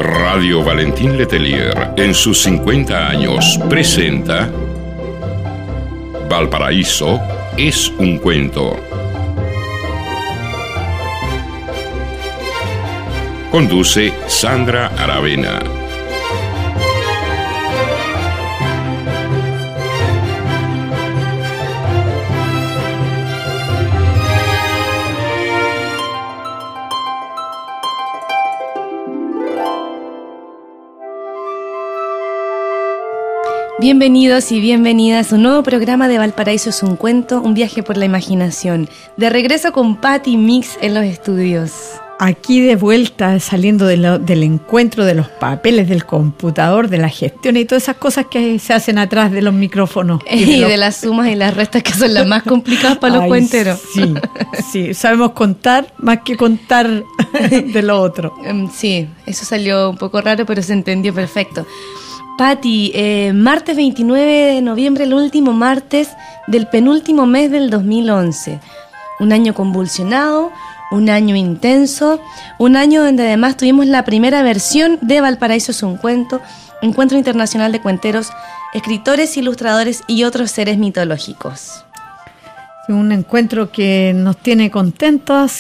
Radio Valentín Letelier, en sus 50 años, presenta Valparaíso es un cuento. Conduce Sandra Aravena. Bienvenidos y bienvenidas a un nuevo programa de Valparaíso es un cuento, un viaje por la imaginación. De regreso con Patti Mix en los estudios. Aquí de vuelta, saliendo del encuentro de los papeles, del computador, de la gestión y todas esas cosas que se hacen atrás de los micrófonos. Y de las sumas y las restas que son las más complicadas para los cuenteros. Sí, sabemos contar más que contar de lo otro. Sí, eso salió un poco raro, pero se entendió perfecto. Patti, martes 29 de noviembre, el último martes del penúltimo mes del 2011. Un año convulsionado, un año intenso, un año donde además tuvimos la primera versión de Valparaíso es un cuento, Encuentro Internacional de Cuenteros, Escritores, Ilustradores y otros seres mitológicos. Un encuentro que nos tiene contentos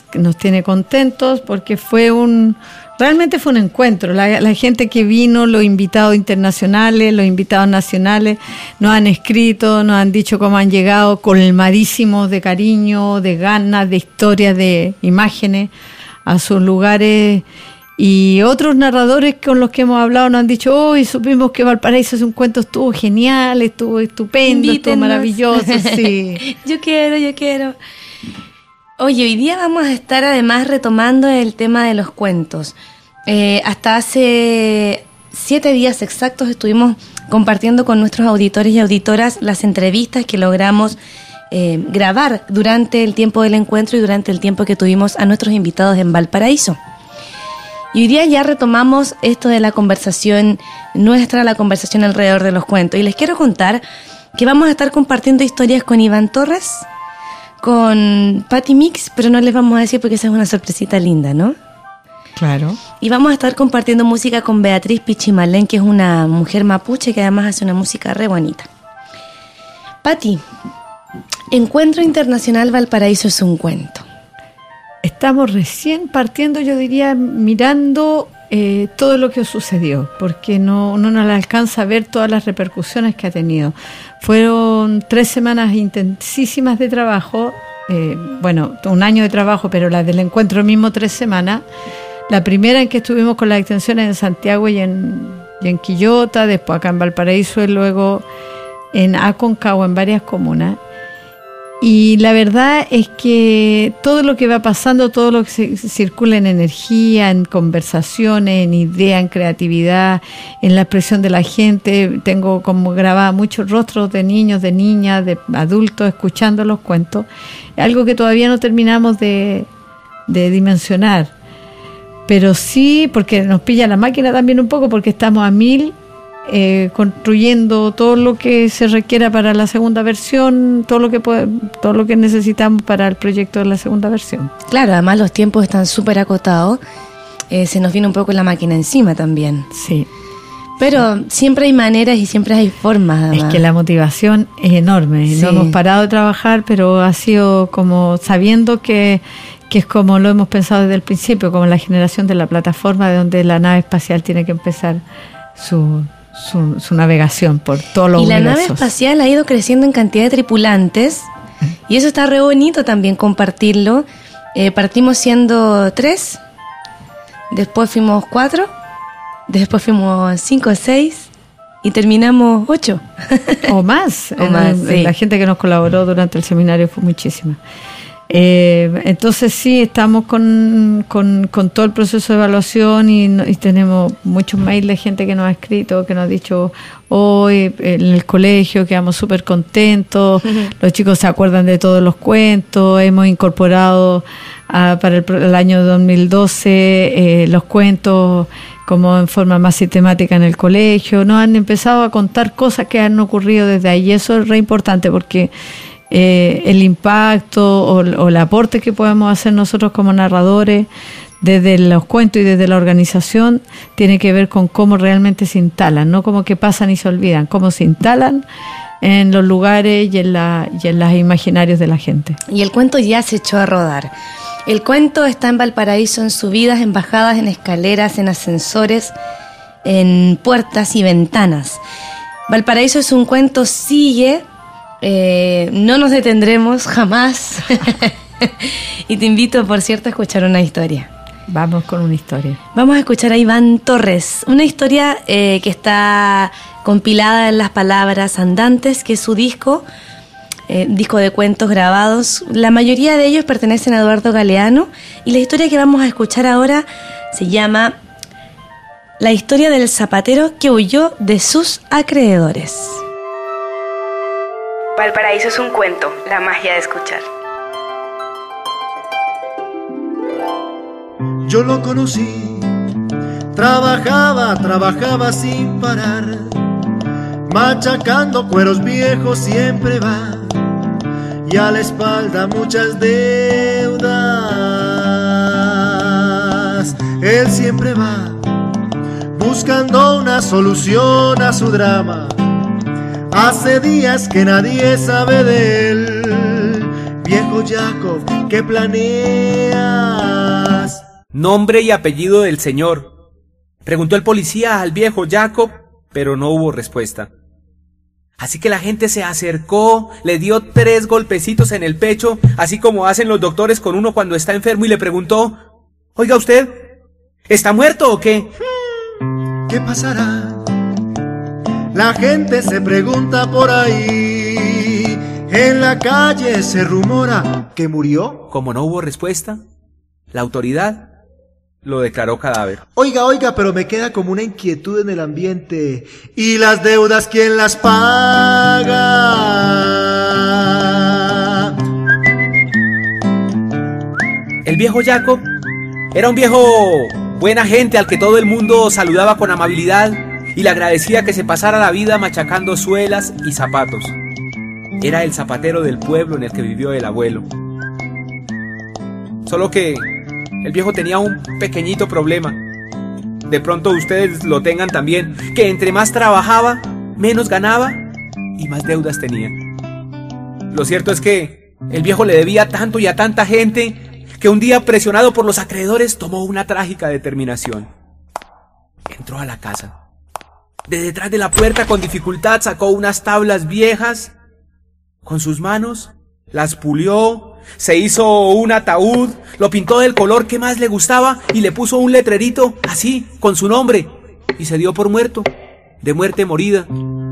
porque realmente fue un encuentro. La gente que vino, los invitados internacionales, los invitados nacionales, nos han escrito, nos han dicho cómo han llegado, colmadísimos de cariño, de ganas, de historias, de imágenes a sus lugares. Y otros narradores con los que hemos hablado nos han dicho, hoy supimos que Valparaíso es un cuento, estuvo genial, estuvo estupendo, estuvo maravilloso. Sí. Yo quiero. Oye, hoy día vamos a estar además retomando el tema de los cuentos. Hasta hace 7 días exactos estuvimos compartiendo con nuestros auditores y auditoras las entrevistas que logramos grabar durante el tiempo del encuentro y durante el tiempo que tuvimos a nuestros invitados en Valparaíso. Y hoy día ya retomamos esto de la conversación nuestra, la conversación alrededor de los cuentos. Y les quiero contar que vamos a estar compartiendo historias con Iván Torres, con Patti Mix, pero no les vamos a decir porque esa es una sorpresita linda, ¿no? Claro. Y vamos a estar compartiendo música con Beatriz Pichimalén, que es una mujer mapuche que además hace una música re bonita. Patti, Encuentro Internacional Valparaíso es un cuento. Estamos recién partiendo, yo diría, mirando todo lo que sucedió, porque no nos alcanza a ver todas las repercusiones que ha tenido. Fueron 3 semanas intensísimas de trabajo, un año de trabajo, pero la del encuentro mismo 3 semanas. La primera en que estuvimos con las extensiones en Santiago y en Quillota, después acá en Valparaíso y luego en Aconcagua, en varias comunas. Y la verdad es que todo lo que va pasando, todo lo que circula en energía, en conversaciones, en idea, en creatividad, en la expresión de la gente, tengo como grabada muchos rostros de niños, de niñas, de adultos escuchando los cuentos, algo que todavía no terminamos de dimensionar. Pero sí, porque nos pilla la máquina también un poco, porque estamos a 1000 construyendo todo lo que se requiera para la segunda versión, todo lo que necesitamos para el proyecto de la segunda versión. Claro, además los tiempos están súper acotados, se nos viene un poco la máquina encima también. Sí. Pero siempre hay maneras y siempre hay formas. Además. Es que la motivación es enorme. Sí. No hemos parado de trabajar, pero ha sido como sabiendo que es como lo hemos pensado desde el principio, como la generación de la plataforma de donde la nave espacial tiene que empezar su navegación por todos los universos. Y la nave espacial ha ido creciendo en cantidad de tripulantes y eso está re bonito también compartirlo. Partimos siendo 3, después fuimos 4, después fuimos 5 o 6 y terminamos 8. O más. Sí. La gente que nos colaboró durante el seminario fue muchísima. Entonces sí, estamos con todo el proceso de evaluación y tenemos muchos mails de gente que nos ha escrito, que nos ha dicho hoy en el colegio quedamos súper contentos, los chicos se acuerdan de todos los cuentos, hemos incorporado para el año 2012 los cuentos como en forma más sistemática en el colegio, nos han empezado a contar cosas que han ocurrido desde ahí y eso es re importante porque el impacto o el aporte que podemos hacer nosotros como narradores desde los cuentos y desde la organización tiene que ver con cómo realmente se instalan, no como que pasan y se olvidan, cómo se instalan en los lugares y en los imaginarios de la gente. Y el cuento ya se echó a rodar. El cuento está en Valparaíso en subidas, en bajadas, en escaleras, en ascensores, en puertas y ventanas. Valparaíso es un cuento, sigue, no nos detendremos jamás. Y te invito, por cierto, a escuchar una historia. Vamos con una historia. Vamos a escuchar a Iván Torres, una historia que está compilada en Las Palabras Andantes, que es su disco de cuentos grabados. La mayoría de ellos pertenecen a Eduardo Galeano, y la historia que vamos a escuchar ahora se llama La historia del zapatero que huyó de sus acreedores. Valparaíso es un cuento, la magia de escuchar. Yo lo conocí, trabajaba sin parar, machacando cueros viejos siempre va, y a la espalda muchas deudas. Él siempre va buscando una solución a su drama. Hace días que nadie sabe de él. Viejo Jacob, ¿qué planeas? Nombre y apellido del señor. Preguntó el policía al viejo Jacob, pero no hubo respuesta. Así que la gente se acercó, le dio 3 golpecitos en el pecho, así como hacen los doctores con uno cuando está enfermo, y le preguntó: oiga usted, ¿está muerto o qué? ¿Qué pasará? La gente se pregunta por ahí. En la calle se rumora que murió. Como no hubo respuesta, la autoridad lo declaró cadáver. Oiga, pero me queda como una inquietud en el ambiente. ¿Y las deudas quién las paga? El viejo Jacob era un viejo buena gente al que todo el mundo saludaba con amabilidad y le agradecía que se pasara la vida machacando suelas y zapatos. Era el zapatero del pueblo en el que vivió el abuelo. Solo que el viejo tenía un pequeñito problema. De pronto ustedes lo tengan también, que entre más trabajaba, menos ganaba y más deudas tenía. Lo cierto es que el viejo le debía tanto y a tanta gente que un día, presionado por los acreedores, tomó una trágica determinación. Entró a la casa. De detrás de la puerta, con dificultad, sacó unas tablas viejas. Con sus manos las pulió, se hizo un ataúd, lo pintó del color que más le gustaba y le puso un letrerito así, con su nombre, y se dio por muerto, de muerte morida.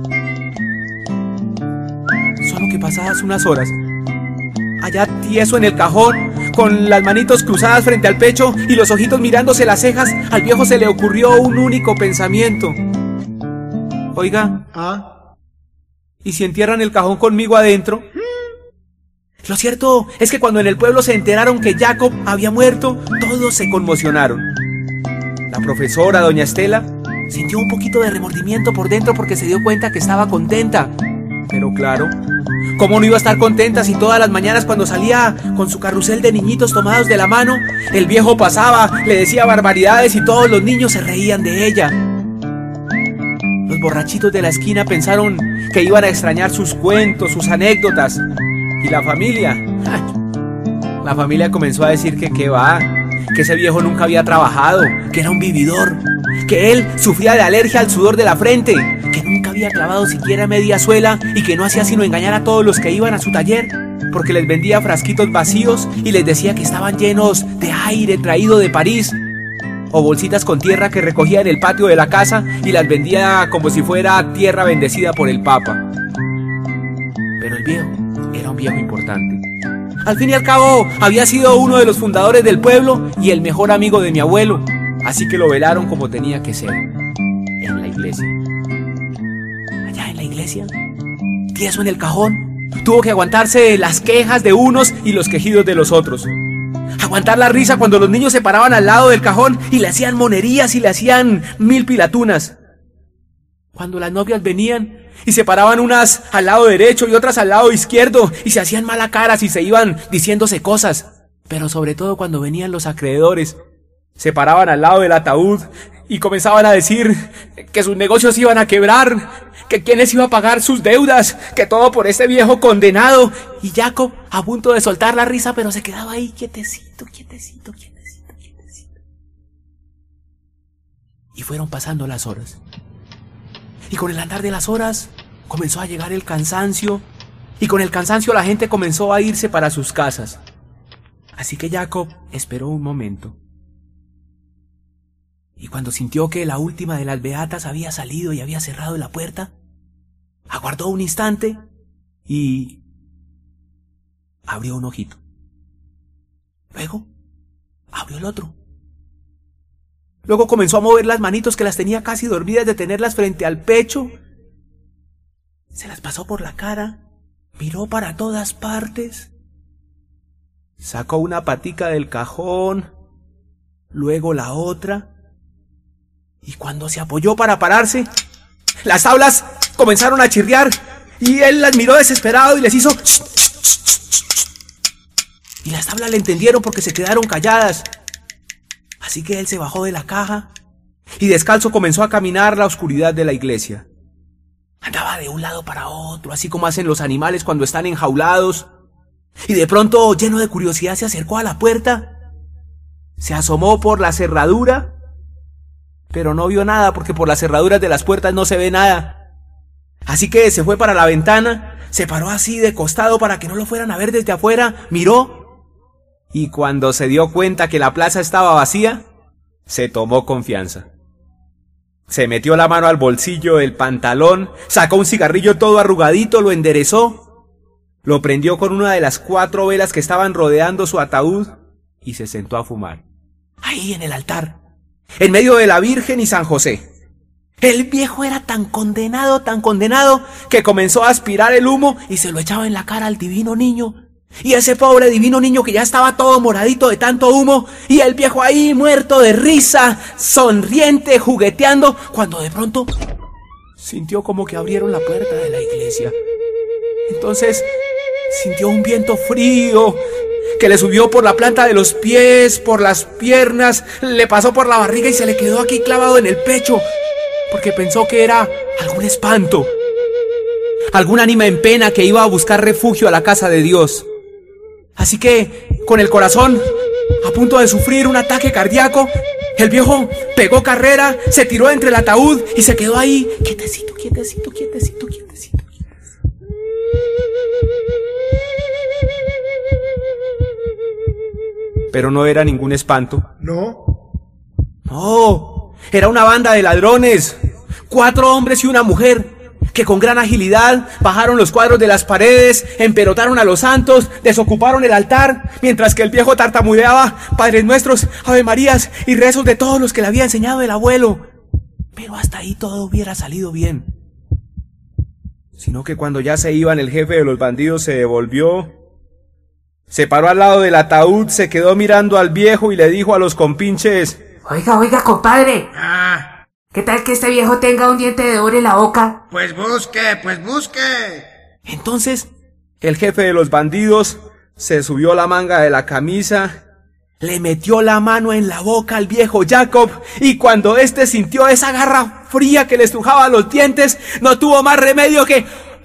Solo que pasadas unas horas, allá tieso en el cajón, con las manitos cruzadas frente al pecho y los ojitos mirándose las cejas, al viejo se le ocurrió un único pensamiento. Oiga, ¿y si entierran el cajón conmigo adentro? Lo cierto es que cuando en el pueblo se enteraron que Jacob había muerto, todos se conmocionaron. La profesora, doña Estela, sintió un poquito de remordimiento por dentro porque se dio cuenta que estaba contenta. Pero claro, ¿cómo no iba a estar contenta si todas las mañanas cuando salía con su carrusel de niñitos tomados de la mano, el viejo pasaba, le decía barbaridades y todos los niños se reían de ella? Los borrachitos de la esquina pensaron que iban a extrañar sus cuentos, sus anécdotas. Y la familia comenzó a decir que qué va, que ese viejo nunca había trabajado, que era un vividor, que él sufría de alergia al sudor de la frente, que nunca había clavado siquiera media suela y que no hacía sino engañar a todos los que iban a su taller, porque les vendía frasquitos vacíos y les decía que estaban llenos de aire traído de París, o bolsitas con tierra que recogía en el patio de la casa y las vendía como si fuera tierra bendecida por el Papa. Pero el viejo era un viejo importante. Al fin y al cabo, había sido uno de los fundadores del pueblo y el mejor amigo de mi abuelo, así que lo velaron como tenía que ser, en la iglesia. Allá en la iglesia, tieso en el cajón, tuvo que aguantarse las quejas de unos y los quejidos de los otros. Aguantar la risa cuando los niños se paraban al lado del cajón y le hacían monerías y le hacían 1000 pilatunas. Cuando las novias venían y se paraban unas al lado derecho y otras al lado izquierdo y se hacían mala caras y se iban diciéndose cosas. Pero sobre todo cuando venían los acreedores Se paraban al lado del ataúd y comenzaban a decir que sus negocios iban a quebrar, que quiénes iba a pagar sus deudas, que todo por este viejo condenado. Y Jacob, a punto de soltar la risa, pero se quedaba ahí quietecito. Y fueron pasando las horas. Y con el andar de las horas comenzó a llegar el cansancio, y con el cansancio la gente comenzó a irse para sus casas. Así que Jacob esperó un momento. Y cuando sintió que la última de las beatas había salido y había cerrado la puerta, aguardó un instante y abrió un ojito. Luego abrió el otro. Luego comenzó a mover las manitos que las tenía casi dormidas de tenerlas frente al pecho. Se las pasó por la cara, miró para todas partes, sacó una patica del cajón, luego la otra, y cuando se apoyó para pararse, las tablas comenzaron a chirriar, y él las miró desesperado y les hizo ch, ch, ch, ch, ch. Y las tablas le entendieron porque se quedaron calladas. Así que él se bajó de la caja y descalzo comenzó a caminar la oscuridad de la iglesia. Andaba de un lado para otro, así como hacen los animales cuando están enjaulados. Y de pronto, lleno de curiosidad, se acercó a la puerta, se asomó por la cerradura, pero no vio nada porque por las cerraduras de las puertas no se ve nada. Así que se fue para la ventana, se paró así de costado para que no lo fueran a ver desde afuera, miró. Y cuando se dio cuenta que la plaza estaba vacía, se tomó confianza. Se metió la mano al bolsillo del pantalón, sacó un cigarrillo todo arrugadito, lo enderezó, lo prendió con una de las 4 velas que estaban rodeando su ataúd y se sentó a fumar. Ahí en el altar, en medio de la Virgen y San José. El viejo era tan condenado, que comenzó a aspirar el humo y se lo echaba en la cara al divino niño. Y ese pobre divino niño que ya estaba todo moradito de tanto humo, y el viejo ahí muerto de risa, sonriente, jugueteando, cuando de pronto sintió como que abrieron la puerta de la iglesia. Entonces sintió un viento frío que le subió por la planta de los pies, por las piernas, le pasó por la barriga y se le quedó aquí clavado en el pecho, porque pensó que era algún espanto, algún ánima en pena que iba a buscar refugio a la casa de Dios. Así que, con el corazón a punto de sufrir un ataque cardíaco, el viejo pegó carrera, se tiró entre el ataúd y se quedó ahí, quietecito. Pero no era ningún espanto. No. No, era una banda de ladrones, 4 hombres y una mujer, que con gran agilidad bajaron los cuadros de las paredes, empelotaron a los santos, desocuparon el altar, mientras que el viejo tartamudeaba Padres Nuestros, Ave Marías y rezos de todos los que le había enseñado el abuelo. Pero hasta ahí todo hubiera salido bien. Sino que cuando ya se iban, el jefe de los bandidos se devolvió, se paró al lado del ataúd, se quedó mirando al viejo y le dijo a los compinches: Oiga, compadre. ¿Qué tal que este viejo tenga un diente de oro en la boca? Pues busque. Entonces, el jefe de los bandidos se subió la manga de la camisa, le metió la mano en la boca al viejo Jacob, y cuando éste sintió esa garra fría que le estrujaba los dientes, no tuvo más remedio que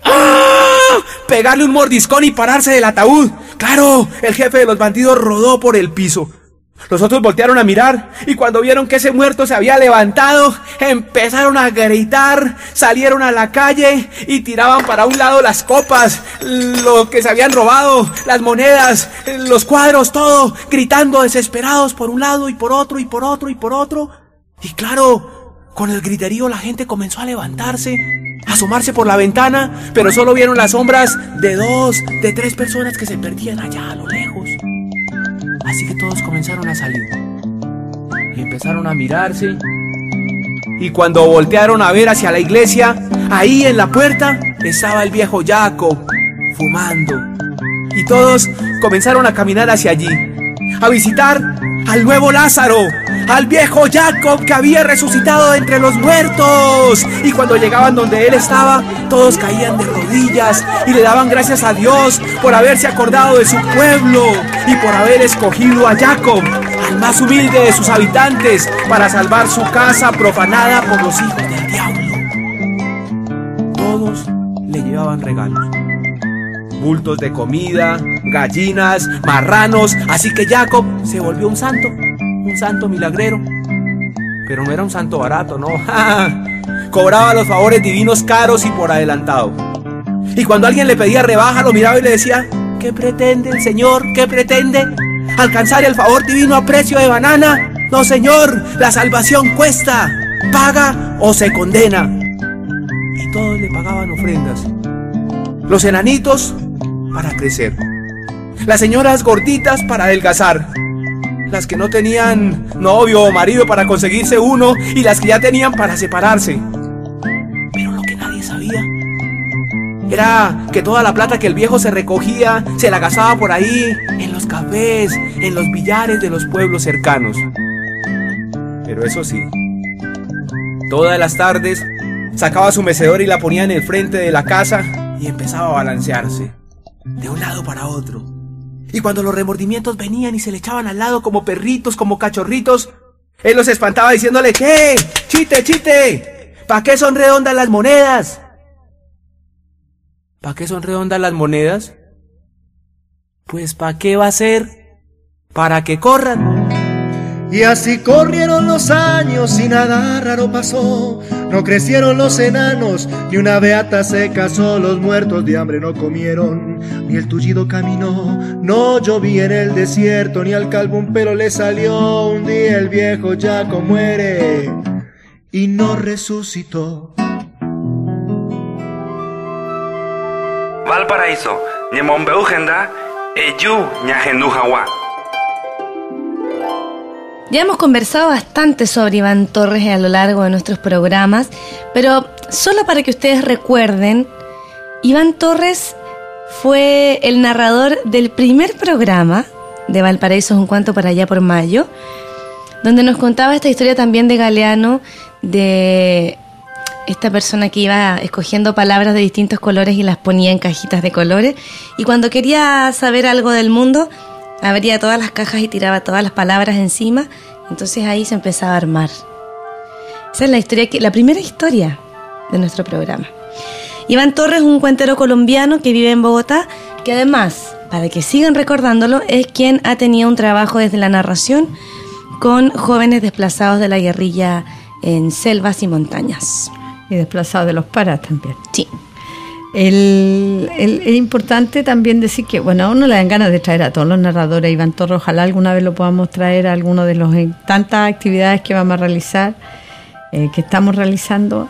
pegarle un mordiscón y pararse del ataúd. Claro, el jefe de los bandidos rodó por el piso. Los otros voltearon a mirar y cuando vieron que ese muerto se había levantado, empezaron a gritar, salieron a la calle y tiraban para un lado las copas, lo que se habían robado, las monedas, los cuadros, todo, gritando desesperados por un lado y por otro y por otro y por otro. Y claro, con el griterío la gente comenzó a levantarse, a asomarse por la ventana, pero solo vieron las sombras de 2, de 3 personas que se perdían allá a lo lejos. Así que todos comenzaron a salir y empezaron a mirarse, y cuando voltearon a ver hacia la iglesia, ahí en la puerta estaba el viejo Jacob fumando, y todos comenzaron a caminar hacia allí, a visitar al nuevo Lázaro, al viejo Jacob que había resucitado de entre los muertos. Y cuando llegaban donde él estaba, todos caían de rodillas y le daban gracias a Dios por haberse acordado de su pueblo y por haber escogido a Jacob, al más humilde de sus habitantes para salvar su casa profanada por los hijos del diablo. Todos le llevaban regalos. Bultos de comida, gallinas, marranos, así que Jacob se volvió un santo milagrero. Pero no era un santo barato, no. Cobraba los favores divinos caros y por adelantado. Y cuando alguien le pedía rebaja, lo miraba y le decía: ¿qué pretende el Señor? ¿Qué pretende? ¿Alcanzar el favor divino a precio de banana? No, Señor, la salvación cuesta. Paga o se condena. Y todos le pagaban ofrendas. Los enanitos para crecer, las señoras gorditas para adelgazar, las que no tenían novio o marido para conseguirse uno, y las que ya tenían para separarse. Pero lo que nadie sabía era que toda la plata que el viejo se recogía se la gastaba por ahí, en los cafés, en los billares de los pueblos cercanos. Pero eso sí, todas las tardes sacaba su mecedora y la ponía en el frente de la casa y empezaba a balancearse de un lado para otro. Y cuando los remordimientos venían y se le echaban al lado como perritos, como cachorritos, él los espantaba diciéndole: ¿qué? ¡Chite, chite! ¿Para qué son redondas las monedas? ¿Para qué son redondas las monedas? Pues ¿para qué va a ser? Para que corran. Y así corrieron los años y nada raro pasó. No crecieron los enanos, ni una beata se casó. Los muertos de hambre no comieron, ni el tullido caminó. No lloví en el desierto, ni al calvo un pelo le salió. Un día el viejo Jacob muere y no resucitó. Valparaíso, ñemombeujenda, eyu ñajendu jawa. Ya hemos conversado bastante sobre Iván Torres a lo largo de nuestros programas, pero solo para que ustedes recuerden, Iván Torres fue el narrador del primer programa de Valparaíso es un cuento para allá por mayo, donde nos contaba esta historia también de Galeano, de esta persona que iba escogiendo palabras de distintos colores y las ponía en cajitas de colores, y cuando quería saber algo del mundo, abría todas las cajas y tiraba todas las palabras encima. Entonces ahí se empezaba a armar. Esa es la primera historia de nuestro programa. Iván Torres es un cuentero colombiano que vive en Bogotá, que además, para que sigan recordándolo, es quien ha tenido un trabajo desde la narración con jóvenes desplazados de la guerrilla en selvas y montañas. Y desplazados de los paras también. Sí. Es importante también decir que, bueno, a uno le dan ganas de traer a todos los narradores. Iván Torres, ojalá alguna vez lo podamos traer a alguno de los tantas actividades que vamos a realizar, que estamos realizando,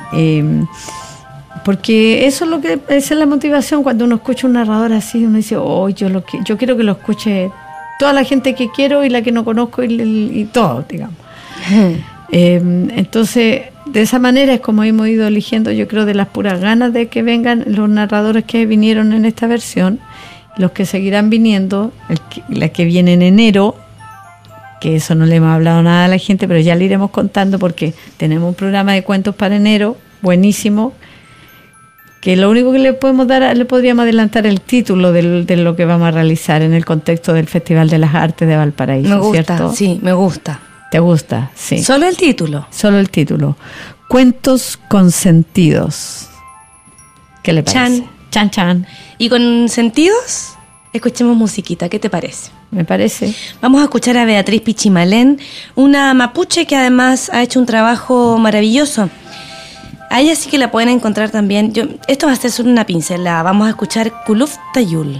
porque eso es lo que esa es la motivación. Cuando uno escucha un narrador así, uno dice: oh, yo quiero que lo escuche toda la gente que quiero y la que no conozco y todo, digamos. Entonces, de esa manera es como hemos ido eligiendo, yo creo, de las puras ganas de que vengan los narradores que vinieron en esta versión, los que seguirán viniendo, la que viene en enero, que eso no le hemos hablado nada a la gente, pero ya le iremos contando porque tenemos un programa de cuentos para enero, buenísimo, que lo único que le podemos dar, le podríamos adelantar el título de lo que vamos a realizar en el contexto del Festival de las Artes de Valparaíso. Me gusta, ¿cierto? Sí, me gusta. ¿Te gusta? Sí. ¿Solo el título? Solo el título. Cuentos consentidos. ¿Qué le parece? Chan. Chan, chan. ¿Y con sentidos? Escuchemos musiquita, ¿qué te parece? Me parece. Vamos a escuchar a Beatriz Pichimalén, una mapuche que además ha hecho un trabajo maravilloso. A ella sí que la pueden encontrar también. Esto va a ser solo una pincelada. Vamos a escuchar Kuluf Tayul.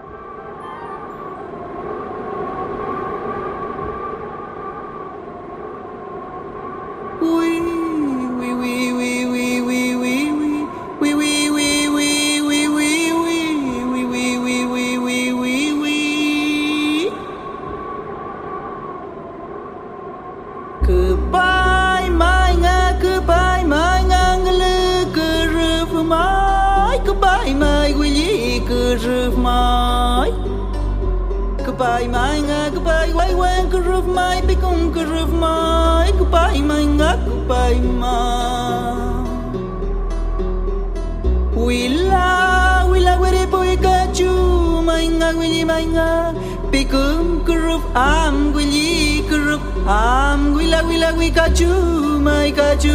Goodbye, my goodbye, why when could roof my become could roof my goodbye, my goodbye, my Willa, where boy got you, my pikum kuruf am gwili kuruf am gwila gwila gwi kachu mai kachu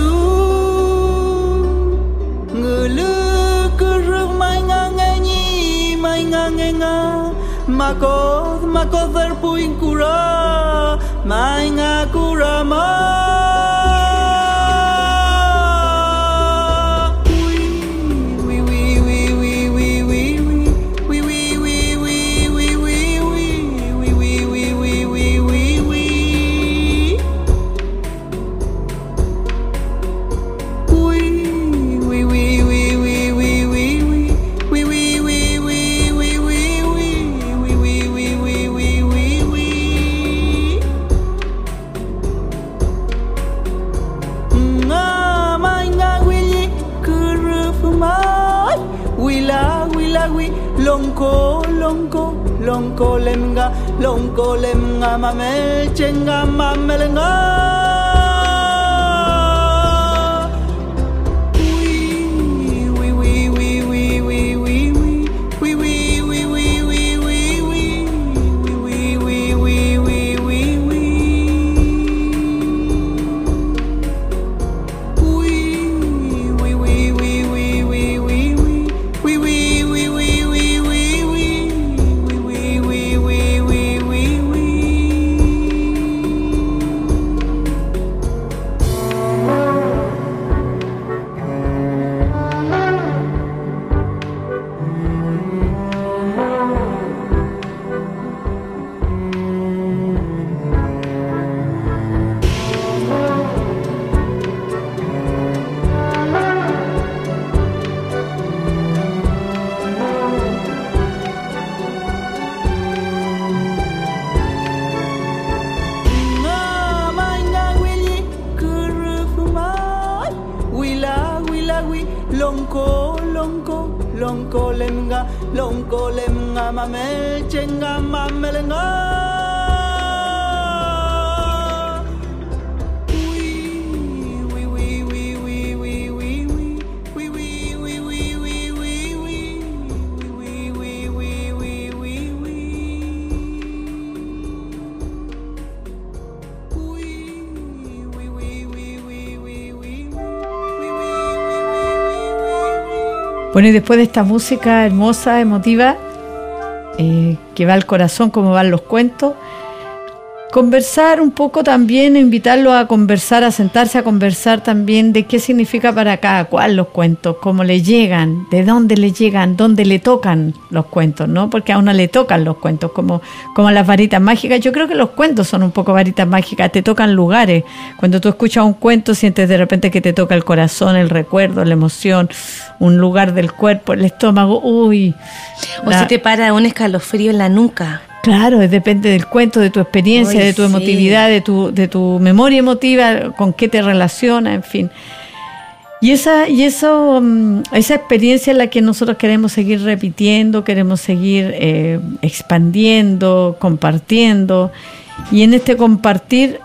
ngulu kuruf mai ngangenyi mai ngangenga makod verpuin kura mai ngakura ma longko lemnga mamel chenga mamelenga longko lemnga mamel chenga mamelenga Bueno, y después de esta música hermosa, emotiva, que va al corazón como van los cuentos, conversar un poco también, invitarlo a conversar, a sentarse a conversar también de qué significa para cada cual los cuentos, cómo le llegan, de dónde le llegan, dónde le tocan los cuentos, ¿no? Porque a uno le tocan los cuentos, como las varitas mágicas. Yo creo que los cuentos son un poco varitas mágicas, te tocan lugares. Cuando tú escuchas un cuento, sientes de repente que te toca el corazón, el recuerdo, la emoción, un lugar del cuerpo, el estómago, uy. O se te para un escalofrío en la nuca. Claro, depende del cuento, de tu experiencia, de tu emotividad, de tu memoria emotiva, con qué te relaciona, en fin. Y esa experiencia es la que nosotros queremos seguir repitiendo, queremos seguir expandiendo, compartiendo. Y en este compartir,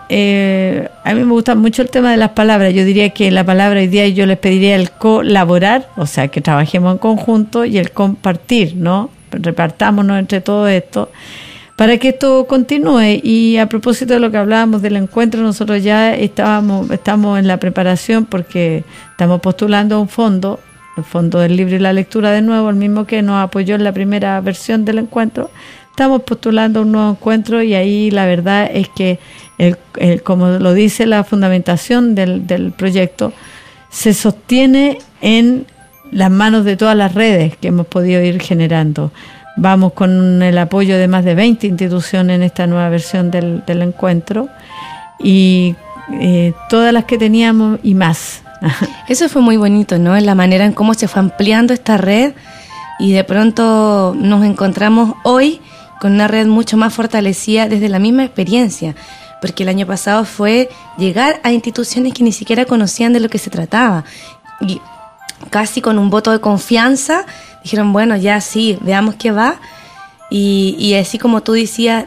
a mí me gusta mucho el tema de las palabras. Yo diría que la palabra hoy día yo les pediría el colaborar, o sea, que trabajemos en conjunto, y el compartir, ¿no? Repartámonos entre todo esto para que esto continúe. Y a propósito de lo que hablábamos del encuentro, nosotros ya estamos en la preparación porque estamos postulando un fondo, el Fondo del Libro y la Lectura, de nuevo, el mismo que nos apoyó en la primera versión del encuentro. Estamos postulando un nuevo encuentro y ahí la verdad es que, como lo dice la fundamentación del proyecto, se sostiene en las manos de todas las redes que hemos podido ir generando. Vamos con el apoyo de más de 20 instituciones en esta nueva versión del encuentro y todas las que teníamos y más. Eso fue muy bonito, ¿no? En la manera en cómo se fue ampliando esta red y de pronto nos encontramos hoy con una red mucho más fortalecida desde la misma experiencia, porque el año pasado fue llegar a instituciones que ni siquiera conocían de lo que se trataba y casi con un voto de confianza dijeron, bueno, ya sí, veamos qué va. Y así como tú decías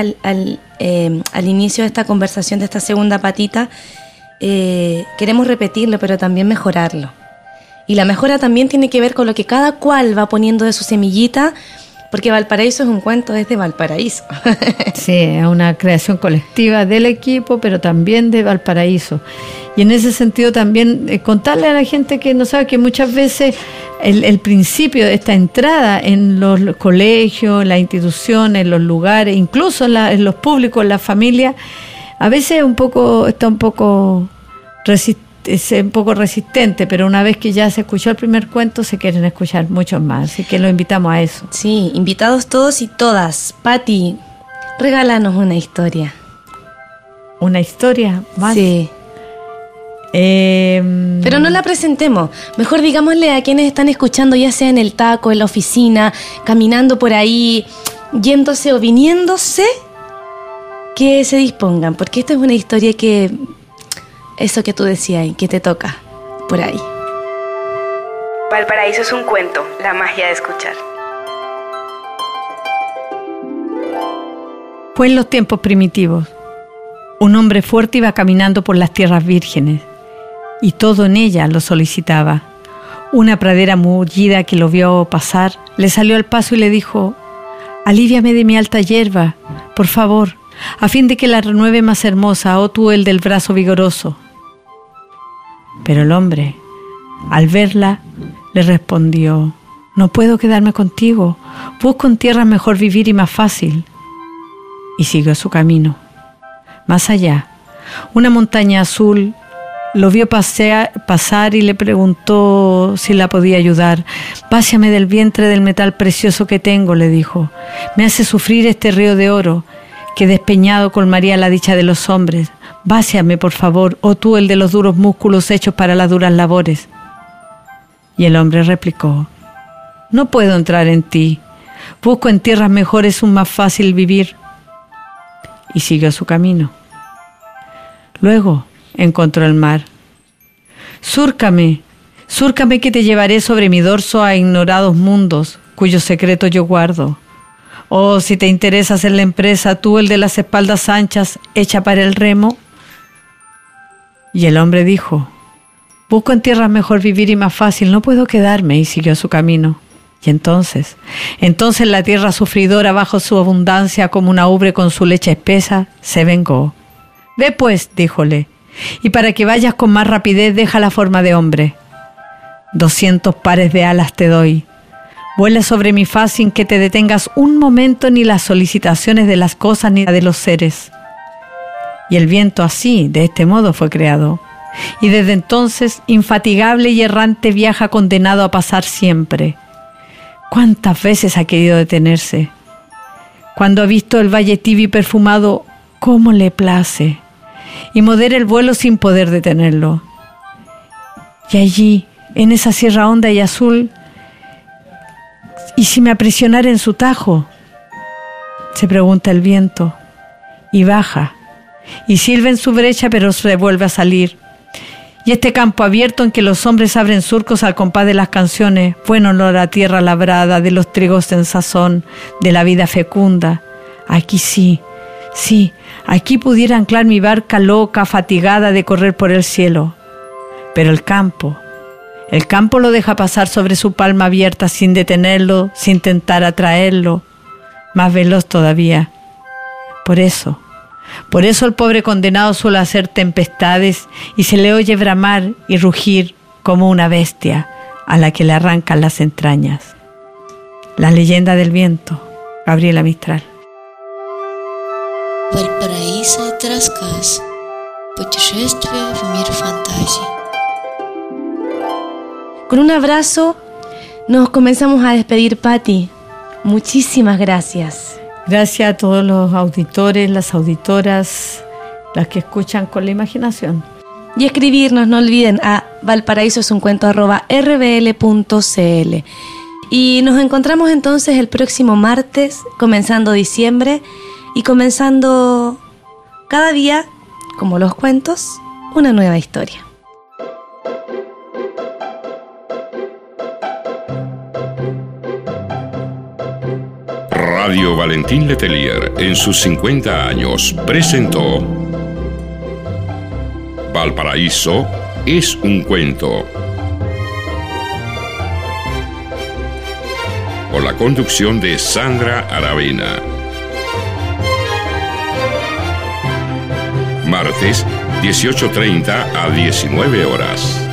al inicio de esta conversación, de esta segunda patita, queremos repetirlo, pero también mejorarlo. Y la mejora también tiene que ver con lo que cada cual va poniendo de su semillita porque Valparaíso es un cuento desde Valparaíso. Sí, es una creación colectiva del equipo, pero también de Valparaíso. Y en ese sentido también contarle a la gente que no sabe que muchas veces el principio de esta entrada en los colegios, en las instituciones, en los lugares, incluso en los públicos, en la familia, a veces está un poco resistente, pero una vez que ya se escuchó el primer cuento, se quieren escuchar muchos más, así que los invitamos a eso. Sí, invitados todos y todas. Pati, regálanos una historia. ¿Una historia más? Sí. Pero no la presentemos, mejor digámosle a quienes están escuchando, ya sea en el taco, en la oficina, caminando por ahí, yéndose o viniéndose, que se dispongan, porque esta es una historia que, eso que tú decías, que te toca por ahí. Valparaíso es un cuento, la magia de escuchar. Fue en los tiempos primitivos. Un hombre fuerte iba caminando por las tierras vírgenes, y todo en ella lo solicitaba. Una pradera mullida que lo vio pasar, le salió al paso y le dijo: «Alíviame de mi alta hierba, por favor, a fin de que la renueve más hermosa, oh tú el del brazo vigoroso». Pero el hombre, al verla, le respondió: «No puedo quedarme contigo, busco en tierra mejor vivir y más fácil». Y siguió su camino. Más allá, una montaña azul lo vio pasar y le preguntó si la podía ayudar. «Váciame del vientre del metal precioso que tengo», le dijo. «Me hace sufrir este río de oro, que despeñado colmaría la dicha de los hombres. Váciame, por favor, oh tú el de los duros músculos hechos para las duras labores». Y el hombre replicó: «No puedo entrar en ti. Busco en tierras mejores un más fácil vivir». Y siguió su camino. Luego encontró el mar. «Súrcame, súrcame que te llevaré sobre mi dorso a ignorados mundos, cuyos secretos yo guardo. Oh, si te interesa hacer la empresa, tú el de las espaldas anchas, echa para el remo». Y el hombre dijo: «Busco en tierras mejor vivir y más fácil, no puedo quedarme», y siguió su camino. Y entonces la tierra sufridora, bajo su abundancia como una ubre con su leche espesa, se vengó. «Ve pues», díjole, «y para que vayas con más rapidez, deja la forma de hombre. 200 pares de alas te doy. Vuela sobre mi faz sin que te detengas un momento ni las solicitaciones de las cosas ni de los seres». Y el viento así, de este modo, fue creado. Y desde entonces, infatigable y errante, viaja condenado a pasar siempre. ¿Cuántas veces ha querido detenerse? Cuando ha visto el valle tibio y perfumado, cómo le place, y modera el vuelo sin poder detenerlo. Y allí, en esa sierra honda y azul, ¿y si me aprisionara en su tajo?, se pregunta el viento, y baja, y silba en su brecha, pero se vuelve a salir. Y este campo abierto en que los hombres abren surcos al compás de las canciones, buen olor a tierra labrada, de los trigos en sazón, de la vida fecunda. Aquí sí, aquí pudiera anclar mi barca loca, fatigada de correr por el cielo. Pero el campo lo deja pasar sobre su palma abierta sin detenerlo, sin tentar atraerlo, más veloz todavía. Por eso el pobre condenado suele hacer tempestades y se le oye bramar y rugir como una bestia a la que le arrancan las entrañas. La leyenda del viento, Gabriela Mistral. Valparaíso это рассказ. Путешествие в мир фантазий. Con un abrazo nos comenzamos a despedir, Pati. Muchísimas gracias. Gracias a todos los auditores, las auditoras, las que escuchan con la imaginación. Y escribirnos, no olviden, a valparaisoesuncuento@rbl.cl. Y nos encontramos entonces el próximo martes, comenzando diciembre, y comenzando cada día, como los cuentos, una nueva historia. Radio Valentín Letelier, en sus 50 años, presentó Valparaíso es un cuento. con la conducción de Sandra Aravena. Martes, 18:30 a 19 horas.